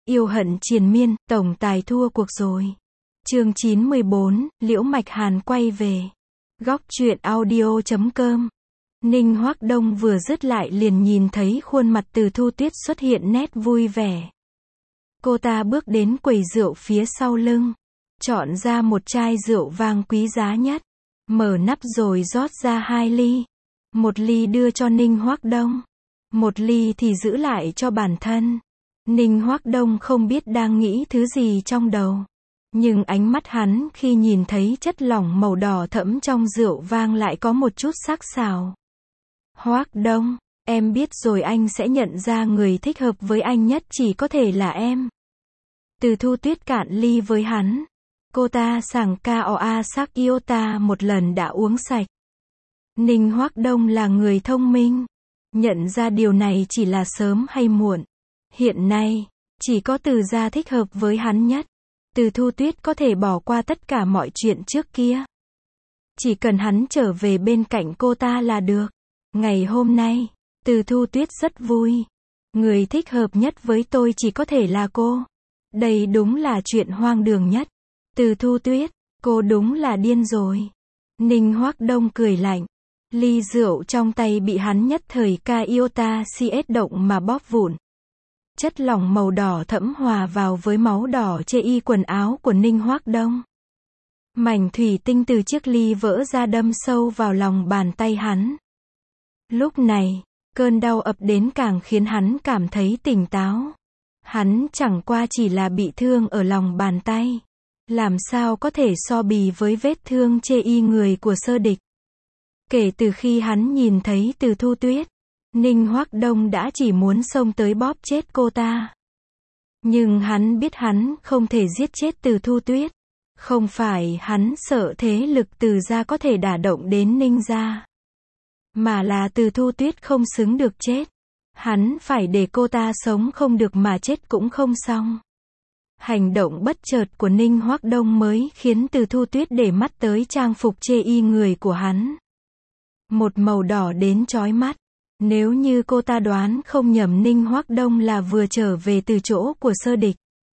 Yêu hận triền miên, tổng tài thua cuộc rồi. Chương 914, Liễu Mạch Hàn quay về. Góc truyện audio.com. Ninh Hoắc Đông vừa dứt lại liền nhìn thấy khuôn mặt Từ Thu Tuyết xuất hiện nét vui vẻ. Cô ta bước đến quầy rượu phía sau lưng, chọn ra một chai rượu vang quý giá nhất, mở nắp rồi rót ra 2 ly. Một ly đưa cho Ninh Hoắc Đông, một ly thì giữ lại cho bản thân. Ninh Hoắc Đông không biết đang nghĩ thứ gì trong đầu, nhưng ánh mắt hắn khi nhìn thấy chất lỏng màu đỏ thẫm trong rượu vang lại có một chút sắc sảo. Hoắc Đông, em biết rồi, anh sẽ nhận ra người thích hợp với anh nhất chỉ có thể là em. Từ Thu Tuyết cạn ly với hắn. Cô ta sảng Koa sắc Iota một lần đã uống sạch. Ninh Hoắc Đông là người thông minh, nhận ra điều này chỉ là sớm hay muộn. Hiện nay, chỉ có Từ gia thích hợp với hắn nhất. Từ Thu Tuyết có thể bỏ qua tất cả mọi chuyện trước kia. Chỉ cần hắn trở về bên cạnh cô ta là được. Ngày hôm nay, Từ Thu Tuyết rất vui. Người thích hợp nhất với tôi chỉ có thể là cô. Đây đúng là chuyện hoang đường nhất. Từ Thu Tuyết, cô đúng là điên rồi. Ninh Hoắc Đông cười lạnh. Ly rượu trong tay bị hắn nhất thời Iota CS động mà bóp vụn. Chất lỏng màu đỏ thẫm hòa vào với máu đỏ chê y quần áo của Ninh Hoắc Đông. Mảnh thủy tinh từ chiếc ly vỡ ra đâm sâu vào lòng bàn tay hắn. Lúc này, cơn đau ập đến càng khiến hắn cảm thấy tỉnh táo. Hắn chẳng qua chỉ là bị thương ở lòng bàn tay. Làm sao có thể so bì với vết thương chê y người của Sơ Địch. Kể từ khi hắn nhìn thấy Từ Thu Tuyết, Ninh Hoắc Đông đã chỉ muốn xông tới bóp chết cô ta. Nhưng hắn biết hắn không thể giết chết Từ Thu Tuyết. Không phải hắn sợ thế lực Từ gia có thể đả động đến Ninh gia, mà là Từ Thu Tuyết không xứng được chết. Hắn phải để cô ta sống không được mà chết cũng không xong. Hành động bất chợt của Ninh Hoắc Đông mới khiến Từ Thu Tuyết để mắt tới trang phục chê y người của hắn. Một màu đỏ đến chói mắt. Nếu như cô ta đoán không nhầm, Ninh Hoắc Đông là vừa trở về từ chỗ của Sơ Địch.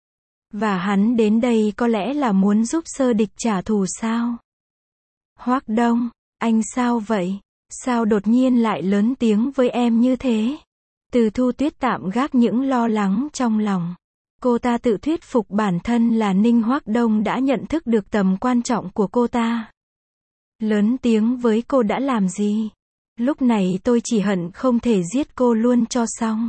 Và hắn đến đây có lẽ là muốn giúp Sơ Địch trả thù sao? Hoắc Đông, anh sao vậy? Sao đột nhiên lại lớn tiếng với em như thế? Từ Thu Tuyết tạm gác những lo lắng trong lòng. Cô ta tự thuyết phục bản thân là Ninh Hoắc Đông đã nhận thức được tầm quan trọng của cô ta. Lớn tiếng với cô đã làm gì? Lúc này tôi chỉ hận không thể giết cô luôn cho xong.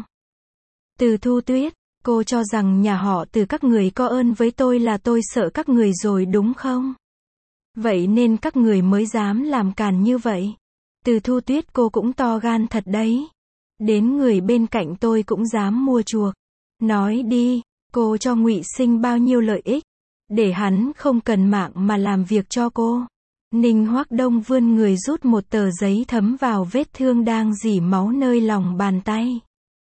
Từ Thu Tuyết, cô cho rằng nhà họ Từ các người có ơn với tôi là tôi sợ các người rồi đúng không? Vậy nên các người mới dám làm càn như vậy. Từ Thu Tuyết, cô cũng to gan thật đấy. Đến người bên cạnh tôi cũng dám mua chuộc. Nói đi, cô cho Ngụy Sinh bao nhiêu lợi ích, để hắn không cần mạng mà làm việc cho cô. Ninh Hoắc Đông vươn người rút một tờ giấy thấm vào vết thương đang rỉ máu nơi lòng bàn tay.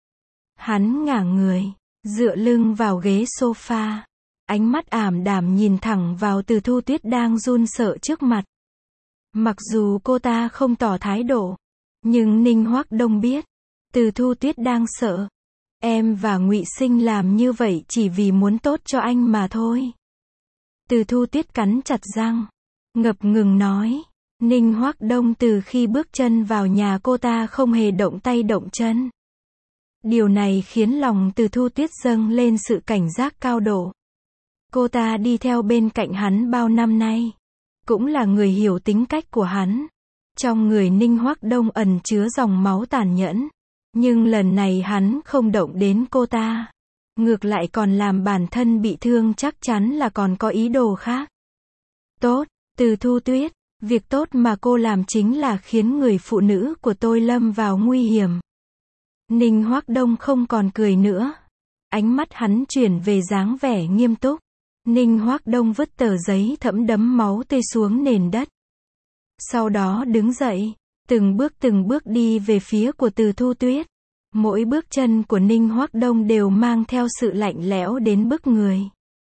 Hắn ngả người, dựa lưng vào ghế sofa, ánh mắt ảm đạm nhìn thẳng vào Từ Thu Tuyết đang run sợ trước mặt. Mặc dù cô ta không tỏ thái độ, nhưng Ninh Hoắc Đông biết, Từ Thu Tuyết đang sợ. Em và Ngụy Sinh làm như vậy chỉ vì muốn tốt cho anh mà thôi. Từ Thu Tuyết cắn chặt răng, ngập ngừng nói. Ninh Hoắc Đông từ khi bước chân vào nhà cô ta không hề động tay động chân. Điều này khiến lòng Từ Thu Tuyết dâng lên sự cảnh giác cao độ. Cô ta đi theo bên cạnh hắn bao năm nay, cũng là người hiểu tính cách của hắn. Trong người Ninh Hoắc Đông ẩn chứa dòng máu tàn nhẫn, nhưng lần này hắn không động đến cô ta, ngược lại còn làm bản thân bị thương, chắc chắn là còn có ý đồ khác. Tốt, Từ Thu Tuyết, việc tốt mà cô làm chính là khiến người phụ nữ của tôi lâm vào nguy hiểm. Ninh Hoắc Đông không còn cười nữa. Ánh mắt hắn chuyển về dáng vẻ nghiêm túc. Ninh Hoắc Đông vứt tờ giấy thẫm đẫm máu tươi xuống nền đất. Sau đó đứng dậy, từng bước đi về phía của Từ Thu Tuyết. Mỗi bước chân của Ninh Hoắc Đông đều mang theo sự lạnh lẽo đến bức người.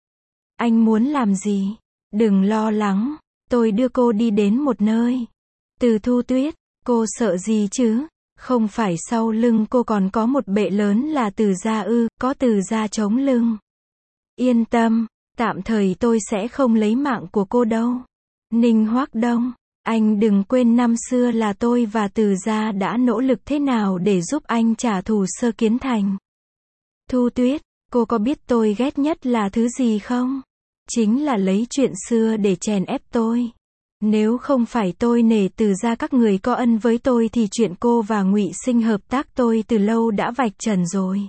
Anh muốn làm gì? Đừng lo lắng, tôi đưa cô đi đến một nơi. Từ Thu Tuyết, cô sợ gì chứ? Không phải sau lưng cô còn có một bệ lớn là Từ gia ư? Có Từ gia chống lưng, Yên tâm, tạm thời tôi sẽ không lấy mạng của cô đâu. Ninh Hoắc Đông, anh đừng quên năm xưa là tôi và Từ gia đã nỗ lực thế nào để giúp anh trả thù Sơ Kiến Thành. Thu Tuyết, cô có biết tôi ghét nhất là thứ gì không? Chính là lấy chuyện xưa để chèn ép tôi. Nếu không phải tôi nể Từ gia các người có ân với tôi thì chuyện cô và Ngụy Sinh hợp tác tôi từ lâu đã vạch trần rồi.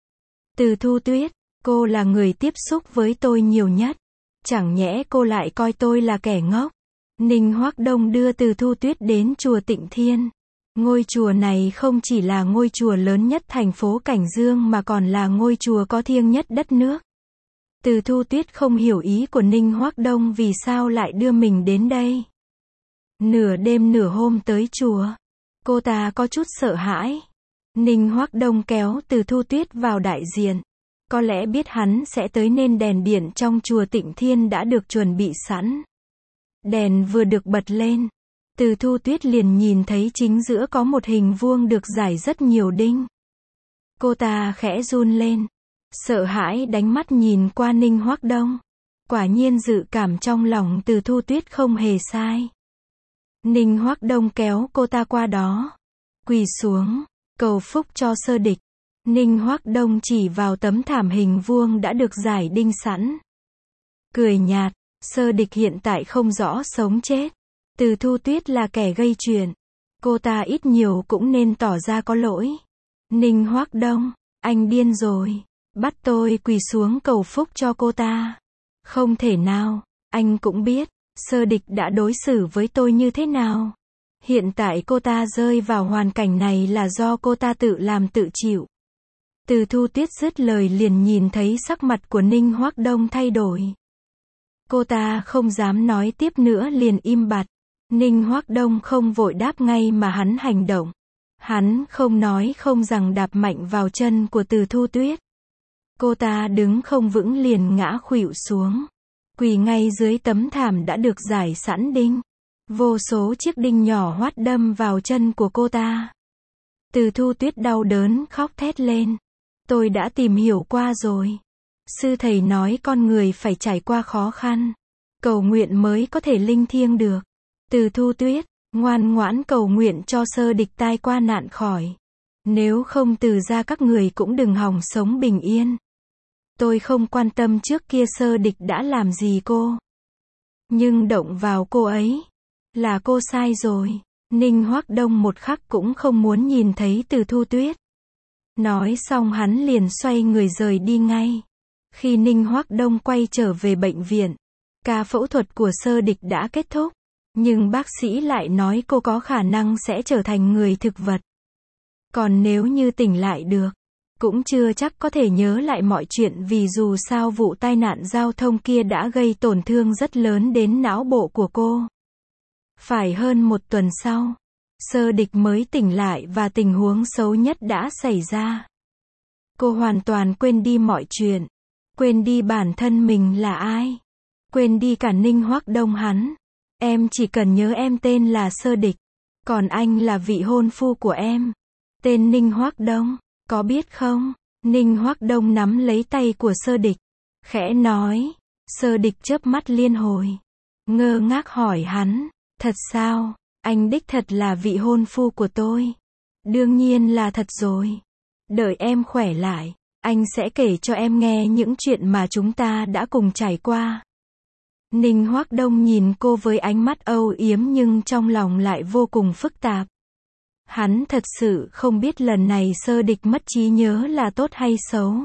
Từ Thu Tuyết, cô là người tiếp xúc với tôi nhiều nhất. Chẳng nhẽ cô lại coi tôi là kẻ ngốc? Ninh Hoắc Đông đưa Từ Thu Tuyết đến chùa Tịnh Thiên. Ngôi chùa này không chỉ là ngôi chùa lớn nhất thành phố Cảnh Dương mà còn là ngôi chùa có thiêng nhất đất nước. Từ Thu Tuyết không hiểu ý của Ninh Hoắc Đông vì sao lại đưa mình đến đây. Nửa đêm nửa hôm tới chùa, cô ta có chút sợ hãi. Ninh Hoắc Đông kéo Từ Thu Tuyết vào đại diện. Có lẽ biết hắn sẽ tới nên đèn điện trong chùa Tịnh Thiên đã được chuẩn bị sẵn. Đèn vừa được bật lên, Từ Thu Tuyết liền nhìn thấy chính giữa có một hình vuông được rải rất nhiều đinh. Cô ta khẽ run lên, sợ hãi đánh mắt nhìn qua Ninh Hoắc Đông. Quả nhiên dự cảm trong lòng Từ Thu Tuyết không hề sai. Ninh Hoắc Đông kéo cô ta qua đó, quỳ xuống, cầu phúc cho Sơ Địch. Ninh Hoắc Đông chỉ vào tấm thảm hình vuông đã được rải đinh sẵn. Cười nhạt, Sơ Địch hiện tại không rõ sống chết. Từ Thu Tuyết là kẻ gây chuyện. Cô ta ít nhiều cũng nên tỏ ra có lỗi. Ninh Hoắc Đông, anh điên rồi. Bắt tôi quỳ xuống cầu phúc cho cô ta. Không thể nào, anh cũng biết, Sơ Địch đã đối xử với tôi như thế nào. Hiện tại cô ta rơi vào hoàn cảnh này là do cô ta tự làm tự chịu. Từ Thu Tuyết dứt lời liền nhìn thấy sắc mặt của Ninh Hoắc Đông thay đổi. Cô ta không dám nói tiếp nữa liền im bặt. Ninh Hoắc Đông không vội đáp ngay mà hắn hành động. Hắn không nói không rằng đạp mạnh vào chân của Từ Thu Tuyết. Cô ta đứng không vững liền ngã khuỵu xuống. Quỳ ngay dưới tấm thảm đã được rải sẵn đinh. Vô số chiếc đinh nhỏ hoắt đâm vào chân của cô ta. Từ Thu Tuyết đau đớn khóc thét lên. Tôi đã tìm hiểu qua rồi. Sư thầy nói con người phải trải qua khó khăn, cầu nguyện mới có thể linh thiêng được. Từ Thu Tuyết, ngoan ngoãn cầu nguyện cho Sơ Địch tai qua nạn khỏi. Nếu không Từ gia các người cũng đừng hòng sống bình yên. Tôi không quan tâm trước kia Sơ Địch đã làm gì cô. Nhưng động vào cô ấy, là cô sai rồi. Ninh Hoắc Đông một khắc cũng không muốn nhìn thấy Từ Thu Tuyết. Nói xong hắn liền xoay người rời đi ngay. Khi Ninh Hoắc Đông quay trở về bệnh viện, ca phẫu thuật của Sơ Địch đã kết thúc. Nhưng bác sĩ lại nói cô có khả năng sẽ trở thành người thực vật. Còn nếu như tỉnh lại được, cũng chưa chắc có thể nhớ lại mọi chuyện vì dù sao vụ tai nạn giao thông kia đã gây tổn thương rất lớn đến não bộ của cô. Phải hơn một tuần sau, Sơ Địch mới tỉnh lại và tình huống xấu nhất đã xảy ra. Cô hoàn toàn quên đi mọi chuyện. Quên đi bản thân mình là ai. Quên đi cả Ninh Hoắc Đông hắn. Em chỉ cần nhớ em tên là Sơ Địch. Còn anh là vị hôn phu của em. Tên Ninh Hoắc Đông. Có biết không? Ninh Hoắc Đông nắm lấy tay của Sơ Địch. Khẽ nói. Sơ Địch chớp mắt liên hồi. Ngơ ngác hỏi hắn. Thật sao? Anh đích thật là vị hôn phu của tôi. Đương nhiên là thật rồi. Đợi em khỏe lại, anh sẽ kể cho em nghe những chuyện mà chúng ta đã cùng trải qua. Ninh Hoắc Đông nhìn cô với ánh mắt âu yếm nhưng trong lòng lại vô cùng phức tạp. Hắn thật sự không biết lần này Sơ Địch mất trí nhớ là tốt hay xấu.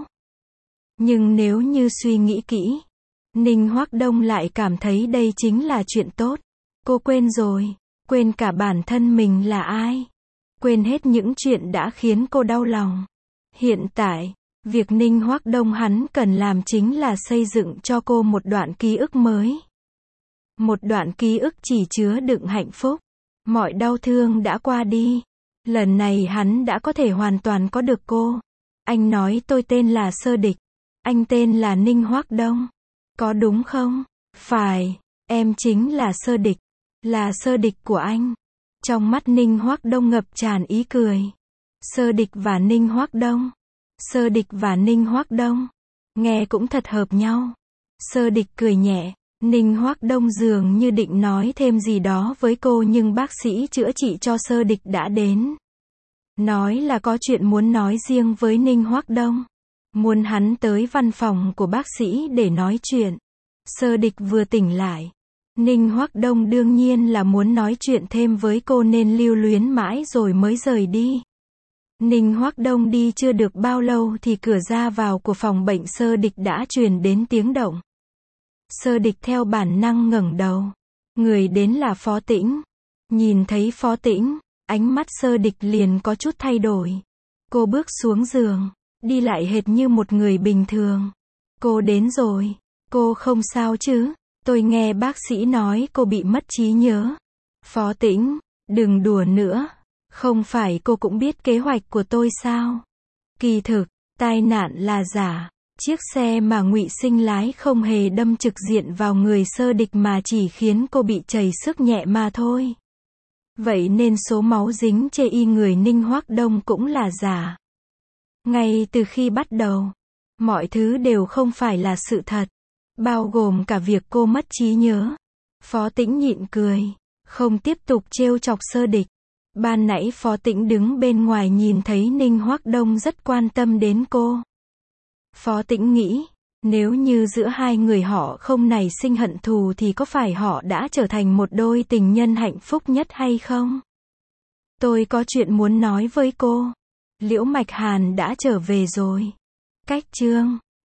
Nhưng nếu như suy nghĩ kỹ, Ninh Hoắc Đông lại cảm thấy đây chính là chuyện tốt. Cô quên rồi, quên cả bản thân mình là ai. Quên hết những chuyện đã khiến cô đau lòng. Hiện tại, việc Ninh Hoắc Đông hắn cần làm chính là xây dựng cho cô một đoạn ký ức mới. Một đoạn ký ức chỉ chứa đựng hạnh phúc. Mọi đau thương đã qua đi. Lần này hắn đã có thể hoàn toàn có được cô. Anh nói tôi tên là Sơ Địch. Anh tên là Ninh Hoắc Đông. Có đúng không? Phải, em chính là Sơ Địch. Là Sơ Địch của anh. Trong mắt Ninh Hoắc Đông ngập tràn ý cười. Sơ Địch và Ninh Hoắc Đông. Sơ Địch và Ninh Hoắc Đông. Nghe cũng thật hợp nhau. Sơ Địch cười nhẹ. Ninh Hoắc Đông dường như định nói thêm gì đó với cô nhưng bác sĩ chữa trị cho Sơ Địch đã đến. Nói là có chuyện muốn nói riêng với Ninh Hoắc Đông. Muốn hắn tới văn phòng của bác sĩ để nói chuyện. Sơ Địch vừa tỉnh lại. Ninh Hoắc Đông đương nhiên là muốn nói chuyện thêm với cô nên lưu luyến mãi rồi mới rời đi. Ninh Hoắc Đông đi chưa được bao lâu thì cửa ra vào của phòng bệnh Sơ Địch đã truyền đến tiếng động. Sơ Địch theo bản năng ngẩng đầu. Người đến là Phó Tĩnh. Nhìn thấy Phó Tĩnh, ánh mắt Sơ Địch liền có chút thay đổi. Cô bước xuống giường, đi lại hệt như một người bình thường. Cô đến rồi. Cô không sao chứ? Tôi nghe bác sĩ nói cô bị mất trí nhớ. Phó Tĩnh, đừng đùa nữa. Không phải cô cũng biết kế hoạch của tôi sao? Kỳ thực, tai nạn là giả. Chiếc xe mà Ngụy Sinh lái không hề đâm trực diện vào người Sơ Địch mà chỉ khiến cô bị trầy xước nhẹ mà thôi. Vậy nên số máu dính trên y người Ninh Hoắc Đông cũng là giả. Ngay từ khi bắt đầu, mọi thứ đều không phải là sự thật. Bao gồm cả việc cô mất trí nhớ. Phó Tĩnh nhịn cười. Không tiếp tục trêu chọc Sơ Địch. Ban nãy Phó Tĩnh đứng bên ngoài nhìn thấy Ninh Hoắc Đông rất quan tâm đến cô. Phó Tĩnh nghĩ, nếu như giữa hai người họ không nảy sinh hận thù thì có phải họ đã trở thành một đôi tình nhân hạnh phúc nhất hay không? Tôi có chuyện muốn nói với cô. Liễu Mạch Hàn đã trở về rồi. Cách chương